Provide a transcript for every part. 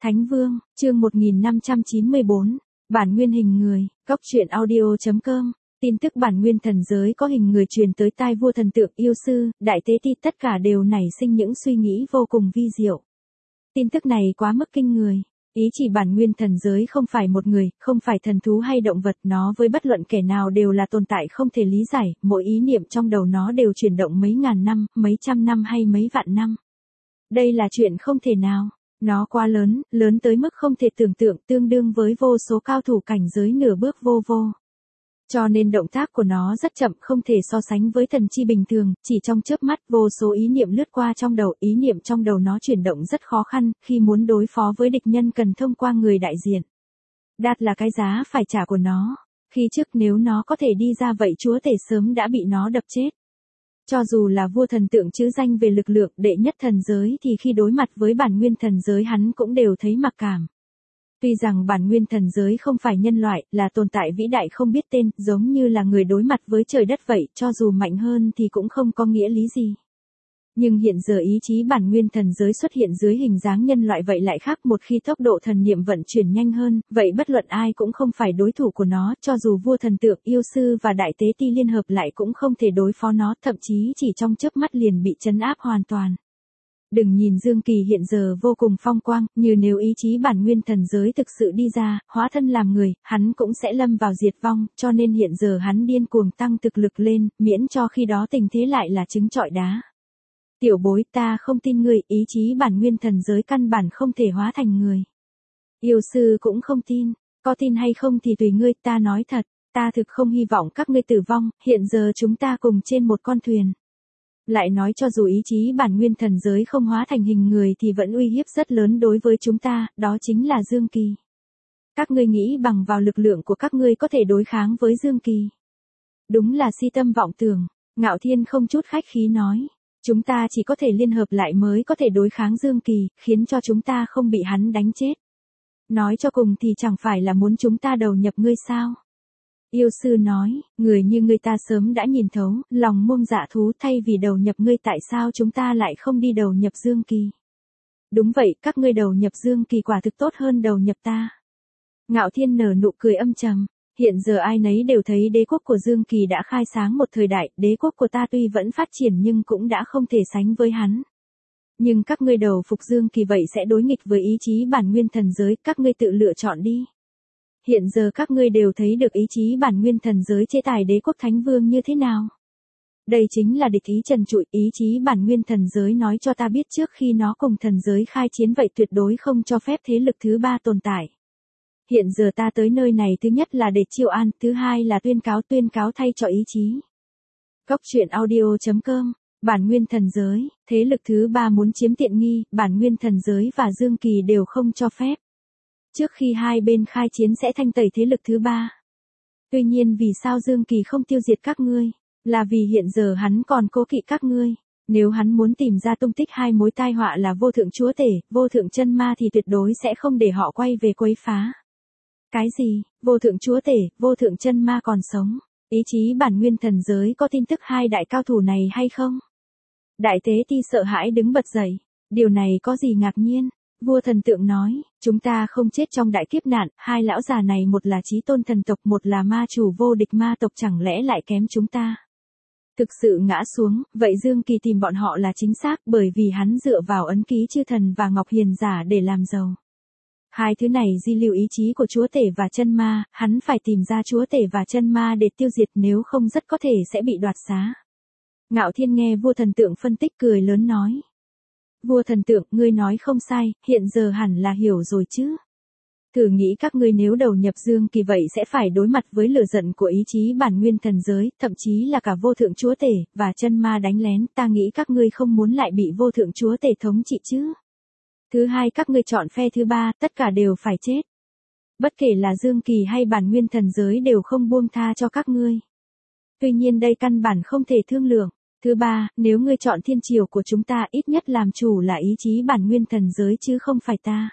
Thánh Vương, chương 1594, bản nguyên hình người, góc truyện audio.com, tin tức bản nguyên thần giới có hình người truyền tới tai vua thần tượng yêu sư, đại tế ti tất cả đều nảy sinh những suy nghĩ vô cùng vi diệu. Tin tức này quá mức kinh người. Ý chỉ bản nguyên thần giới không phải một người, không phải thần thú hay động vật, nó với bất luận kẻ nào đều là tồn tại không thể lý giải, mỗi ý niệm trong đầu nó đều chuyển động mấy ngàn năm, mấy trăm năm hay mấy vạn năm. Đây là chuyện không thể nào. Nó quá lớn, lớn tới mức không thể tưởng tượng, tương đương với vô số cao thủ cảnh giới nửa bước vô vô. Cho nên động tác của nó rất chậm, không thể so sánh với thần chi bình thường, chỉ trong chớp mắt vô số ý niệm lướt qua trong đầu, ý niệm trong đầu nó chuyển động rất khó khăn, khi muốn đối phó với địch nhân cần thông qua người đại diện. Đạt là cái giá phải trả của nó, khi trước nếu nó có thể đi ra vậy chúa tể sớm đã bị nó đập chết. Cho dù là vua thần tượng chữ danh về lực lượng đệ nhất thần giới thì khi đối mặt với bản nguyên thần giới hắn cũng đều thấy mặc cảm. Tuy rằng bản nguyên thần giới không phải nhân loại, là tồn tại vĩ đại không biết tên, giống như là người đối mặt với trời đất vậy, cho dù mạnh hơn thì cũng không có nghĩa lý gì. Nhưng hiện giờ ý chí bản nguyên thần giới xuất hiện dưới hình dáng nhân loại vậy lại khác, một khi tốc độ thần niệm vận chuyển nhanh hơn, vậy bất luận ai cũng không phải đối thủ của nó, cho dù vua thần tượng, yêu sư và đại tế ti liên hợp lại cũng không thể đối phó nó, thậm chí chỉ trong chớp mắt liền bị trấn áp hoàn toàn. Đừng nhìn Dương Kỳ hiện giờ vô cùng phong quang, như nếu ý chí bản nguyên thần giới thực sự đi ra, hóa thân làm người, hắn cũng sẽ lâm vào diệt vong, cho nên hiện giờ hắn điên cuồng tăng thực lực lên, miễn cho khi đó tình thế lại là trứng trọi đá. Tiểu bối, ta không tin ngươi, ý chí bản nguyên thần giới căn bản không thể hóa thành người. Yêu sư cũng không tin, có tin hay không thì tùy ngươi, ta nói thật, ta thực không hy vọng các ngươi tử vong, hiện giờ chúng ta cùng trên một con thuyền. Lại nói cho dù ý chí bản nguyên thần giới không hóa thành hình người thì vẫn uy hiếp rất lớn đối với chúng ta, đó chính là Dương Kỳ. Các ngươi nghĩ bằng vào lực lượng của các ngươi có thể đối kháng với Dương Kỳ. Đúng là si tâm vọng tưởng, Ngạo Thiên không chút khách khí nói. Chúng ta chỉ có thể liên hợp lại mới có thể đối kháng Dương Kỳ, khiến cho chúng ta không bị hắn đánh chết. Nói cho cùng thì chẳng phải là muốn chúng ta đầu nhập ngươi sao? Yêu sư nói, người như ngươi ta sớm đã nhìn thấu, lòng muông dạ thú, thay vì đầu nhập ngươi tại sao chúng ta lại không đi đầu nhập Dương Kỳ? Đúng vậy, các ngươi đầu nhập Dương Kỳ quả thực tốt hơn đầu nhập ta. Ngạo Thiên nở nụ cười âm trầm. Hiện giờ ai nấy đều thấy đế quốc của Dương Kỳ đã khai sáng một thời đại, đế quốc của ta tuy vẫn phát triển nhưng cũng đã không thể sánh với hắn. Nhưng các ngươi đầu phục Dương Kỳ vậy sẽ đối nghịch với ý chí bản nguyên thần giới, các ngươi tự lựa chọn đi. Hiện giờ các ngươi đều thấy được ý chí bản nguyên thần giới chế tài đế quốc Thánh Vương như thế nào. Đây chính là địch ý trần trụi, ý chí bản nguyên thần giới nói cho ta biết trước khi nó cùng thần giới khai chiến vậy tuyệt đối không cho phép thế lực thứ ba tồn tại. Hiện giờ ta tới nơi này thứ nhất là để chiêu an, thứ hai là tuyên cáo thay cho ý chí. Góc truyện audio.com, bản nguyên thần giới, thế lực thứ ba muốn chiếm tiện nghi, bản nguyên thần giới và Dương Kỳ đều không cho phép. Trước khi hai bên khai chiến sẽ thanh tẩy thế lực thứ ba. Tuy nhiên vì sao Dương Kỳ không tiêu diệt các ngươi? Là vì hiện giờ hắn còn cố kỵ các ngươi. Nếu hắn muốn tìm ra tung tích hai mối tai họa là vô thượng chúa tể, vô thượng chân ma thì tuyệt đối sẽ không để họ quay về quấy phá. Cái gì, vô thượng chúa tể, vô thượng chân ma còn sống? Ý chí bản nguyên thần giới có tin tức hai đại cao thủ này hay không? Đại tế ti sợ hãi đứng bật dậy. Điều này có gì ngạc nhiên? Vua thần tượng nói, chúng ta không chết trong đại kiếp nạn, hai lão già này một là chí tôn thần tộc, một là ma chủ vô địch ma tộc, chẳng lẽ lại kém chúng ta? Thực sự ngã xuống, vậy Dương Kỳ tìm bọn họ là chính xác, bởi vì hắn dựa vào ấn ký chư thần và ngọc hiền giả để làm giàu. Hai thứ này di lưu ý chí của chúa tể và chân ma, hắn phải tìm ra chúa tể và chân ma để tiêu diệt, nếu không rất có thể sẽ bị đoạt xá. Ngạo Thiên nghe vua thần tượng phân tích cười lớn nói. Vua thần tượng, ngươi nói không sai, hiện giờ hẳn là hiểu rồi chứ. Thử nghĩ các ngươi nếu đầu nhập Dương Kỳ vậy sẽ phải đối mặt với lửa giận của ý chí bản nguyên thần giới, thậm chí là cả vô thượng chúa tể, và chân ma đánh lén, ta nghĩ các ngươi không muốn lại bị vô thượng chúa tể thống trị chứ. Thứ hai, các ngươi chọn phe thứ ba, tất cả đều phải chết. Bất kể là Dương Kỳ hay bản nguyên thần giới đều không buông tha cho các ngươi. Tuy nhiên đây căn bản không thể thương lượng. Thứ ba, nếu ngươi chọn thiên triều của chúng ta ít nhất làm chủ là ý chí bản nguyên thần giới chứ không phải ta.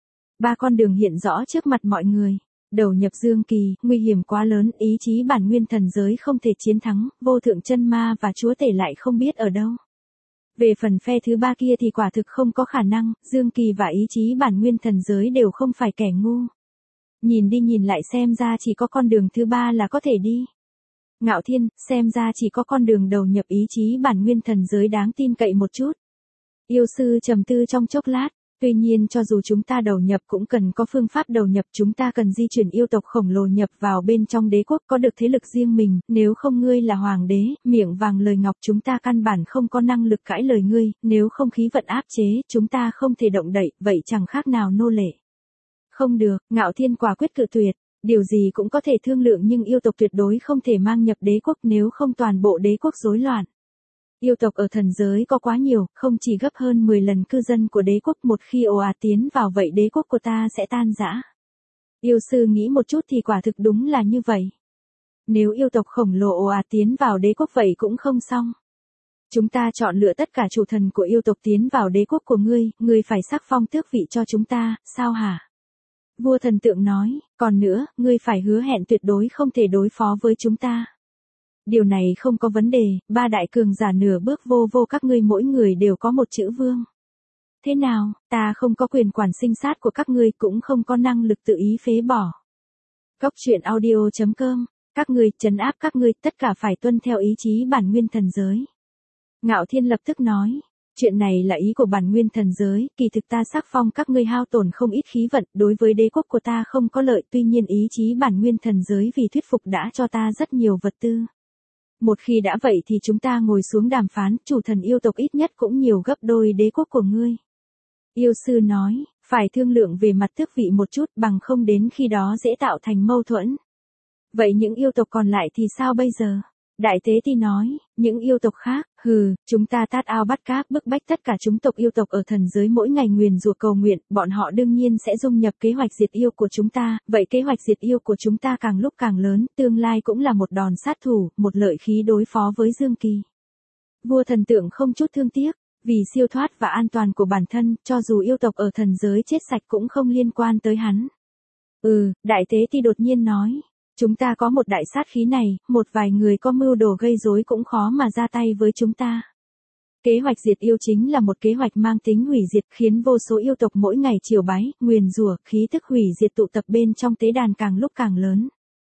Ba con đường hiện rõ trước mặt mọi người. Đầu nhập Dương Kỳ, nguy hiểm quá lớn, ý chí bản nguyên thần giới không thể chiến thắng, vô thượng chân ma và chúa tể lại không biết ở đâu. Về phần phe thứ ba kia thì quả thực không có khả năng, Dương Kỳ và ý chí bản nguyên thần giới đều không phải kẻ ngu. Nhìn đi nhìn lại xem ra chỉ có con đường thứ ba là có thể đi. Ngạo Thiên, xem ra chỉ có con đường đầu nhập ý chí bản nguyên thần giới đáng tin cậy một chút. Yêu sư trầm tư trong chốc lát, tuy nhiên cho dù chúng ta đầu nhập cũng cần có phương pháp đầu nhập, chúng ta cần di chuyển yêu tộc khổng lồ nhập vào bên trong đế quốc có được thế lực riêng mình, nếu không ngươi là hoàng đế, miệng vàng lời ngọc chúng ta căn bản không có năng lực cãi lời ngươi, nếu không khí vận áp chế, chúng ta không thể động đậy, vậy chẳng khác nào nô lệ. Không được, Ngạo Thiên quả quyết cự tuyệt, điều gì cũng có thể thương lượng nhưng yêu tộc tuyệt đối không thể mang nhập đế quốc nếu không toàn bộ đế quốc rối loạn. Yêu tộc ở thần giới có quá nhiều, không chỉ gấp hơn 10 lần cư dân của đế quốc, một khi ồ ạt tiến vào vậy đế quốc của ta sẽ tan rã. Yêu sư nghĩ một chút thì quả thực đúng là như vậy. Nếu yêu tộc khổng lồ ồ ạt tiến vào đế quốc vậy cũng không xong. Chúng ta chọn lựa tất cả chủ thần của yêu tộc tiến vào đế quốc của ngươi phải sắc phong tước vị cho chúng ta, sao hả? Vua thần tượng nói, còn nữa, ngươi phải hứa hẹn tuyệt đối không thể đối phó với chúng ta. Điều này không có vấn đề, ba đại cường giả nửa bước vô các ngươi mỗi người đều có một chữ vương. Thế nào, ta không có quyền quản sinh sát của các ngươi cũng không có năng lực tự ý phế bỏ. Cốc truyện audio.com, các ngươi, trấn áp các ngươi, tất cả phải tuân theo ý chí bản nguyên thần giới. Ngạo Thiên lập tức nói, chuyện này là ý của bản nguyên thần giới, kỳ thực ta sắc phong các ngươi hao tổn không ít khí vận, đối với đế quốc của ta không có lợi, tuy nhiên ý chí bản nguyên thần giới vì thuyết phục đã cho ta rất nhiều vật tư. Một khi đã vậy thì chúng ta ngồi xuống đàm phán, chủ thần yêu tộc ít nhất cũng nhiều gấp đôi đế quốc của ngươi. Yêu sư nói, phải thương lượng về mặt tước vị một chút bằng không đến khi đó dễ tạo thành mâu thuẫn. Vậy những yêu tộc còn lại thì sao bây giờ? Đại tế ti nói, những yêu tộc khác, chúng ta tát ao bắt cá bức bách tất cả chúng tộc yêu tộc ở thần giới mỗi ngày nguyền rủa cầu nguyện, bọn họ đương nhiên sẽ dung nhập kế hoạch diệt yêu của chúng ta, vậy kế hoạch diệt yêu của chúng ta càng lúc càng lớn, tương lai cũng là một đòn sát thủ, một lợi khí đối phó với Dương Kỳ. Vua thần tượng không chút thương tiếc, vì siêu thoát và an toàn của bản thân, cho dù yêu tộc ở thần giới chết sạch cũng không liên quan tới hắn. Đại tế ti đột nhiên nói. Chúng ta có một đại sát khí này, một vài người có mưu đồ gây rối cũng khó mà ra tay với chúng ta. Kế hoạch diệt yêu chính là một kế hoạch mang tính hủy diệt khiến vô số yêu tộc mỗi ngày triều bái, nguyền rủa, khí tức hủy diệt tụ tập bên trong tế đàn càng lúc càng lớn.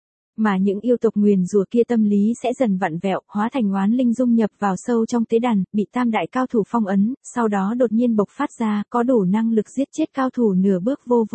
Mà những yêu tộc nguyền rủa kia tâm lý sẽ dần vặn vẹo, hóa thành oán linh dung nhập vào sâu trong tế đàn, bị tam đại cao thủ phong ấn, sau đó đột nhiên bộc phát ra, có đủ năng lực giết chết cao thủ nửa bước vô.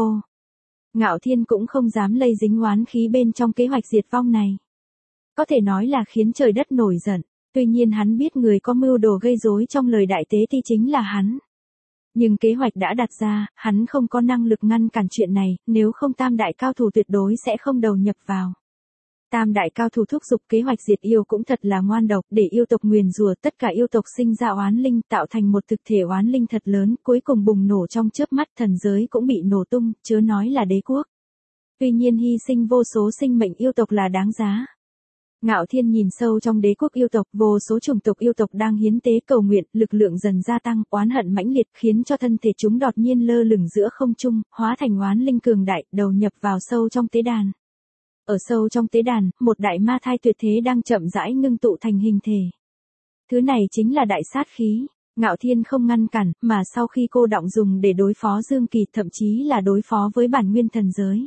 Ngạo Thiên cũng không dám lây dính oán khí bên trong kế hoạch diệt vong này. Có thể nói là khiến trời đất nổi giận, tuy nhiên hắn biết người có mưu đồ gây rối trong lời đại tế ti chính là hắn. Nhưng kế hoạch đã đặt ra, hắn không có năng lực ngăn cản chuyện này, nếu không tam đại cao thủ tuyệt đối sẽ không đầu nhập vào. Tam đại cao thủ thúc giục kế hoạch diệt yêu cũng thật là ngoan độc, để yêu tộc nguyền rủa tất cả yêu tộc sinh ra oán linh, tạo thành một thực thể oán linh thật lớn, cuối cùng bùng nổ trong chớp mắt, thần giới cũng bị nổ tung, chớ nói là đế quốc. Tuy nhiên hy sinh vô số sinh mệnh yêu tộc là đáng giá. Ngạo Thiên nhìn sâu trong đế quốc yêu tộc, vô số chủng tộc yêu tộc đang hiến tế cầu nguyện, lực lượng dần gia tăng, oán hận mãnh liệt khiến cho thân thể chúng đột nhiên lơ lửng giữa không trung, hóa thành oán linh cường đại, đầu nhập vào sâu trong tế đàn. Ở sâu trong tế đàn, một đại ma thai tuyệt thế đang chậm rãi ngưng tụ thành hình thể. Thứ này chính là đại sát khí. Ngạo Thiên không ngăn cản, mà sau khi cô động dùng để đối phó Dương Kỳ, thậm chí là đối phó với bản nguyên thần giới.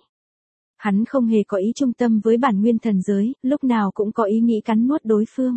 Hắn không hề có ý trung tâm với bản nguyên thần giới, lúc nào cũng có ý nghĩ cắn nuốt đối phương.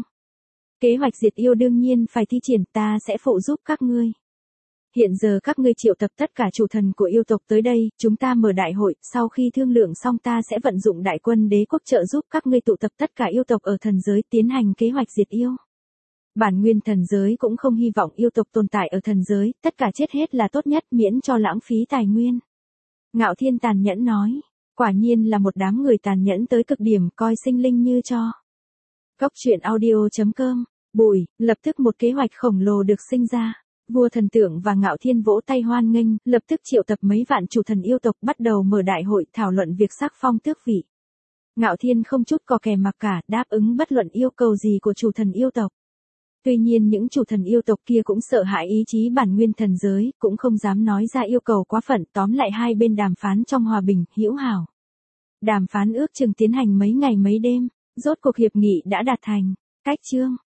Kế hoạch diệt yêu đương nhiên phải thi triển, ta sẽ phụ giúp các ngươi. Hiện giờ các ngươi triệu tập tất cả chủ thần của yêu tộc tới đây, chúng ta mở đại hội, sau khi thương lượng xong ta sẽ vận dụng đại quân đế quốc trợ giúp các ngươi tụ tập tất cả yêu tộc ở thần giới tiến hành kế hoạch diệt yêu. Bản nguyên thần giới cũng không hy vọng yêu tộc tồn tại ở thần giới, tất cả chết hết là tốt nhất miễn cho lãng phí tài nguyên. Ngạo Thiên tàn nhẫn nói, quả nhiên là một đám người tàn nhẫn tới cực điểm, coi sinh linh như tro. Cốc truyện audio.com, lập tức một kế hoạch khổng lồ được sinh ra. Vua thần tượng và Ngạo Thiên vỗ tay hoan nghênh, lập tức triệu tập mấy vạn chủ thần yêu tộc bắt đầu mở đại hội thảo luận việc sắc phong tước vị. Ngạo Thiên không chút có kè mặc cả, đáp ứng bất luận yêu cầu gì của chủ thần yêu tộc. Tuy nhiên những chủ thần yêu tộc kia cũng sợ hãi ý chí bản nguyên thần giới, cũng không dám nói ra yêu cầu quá phận, tóm lại hai bên đàm phán trong hòa bình, hữu hảo. Đàm phán ước chừng tiến hành mấy ngày mấy đêm, rốt cuộc hiệp nghị đã đạt thành. Cách chương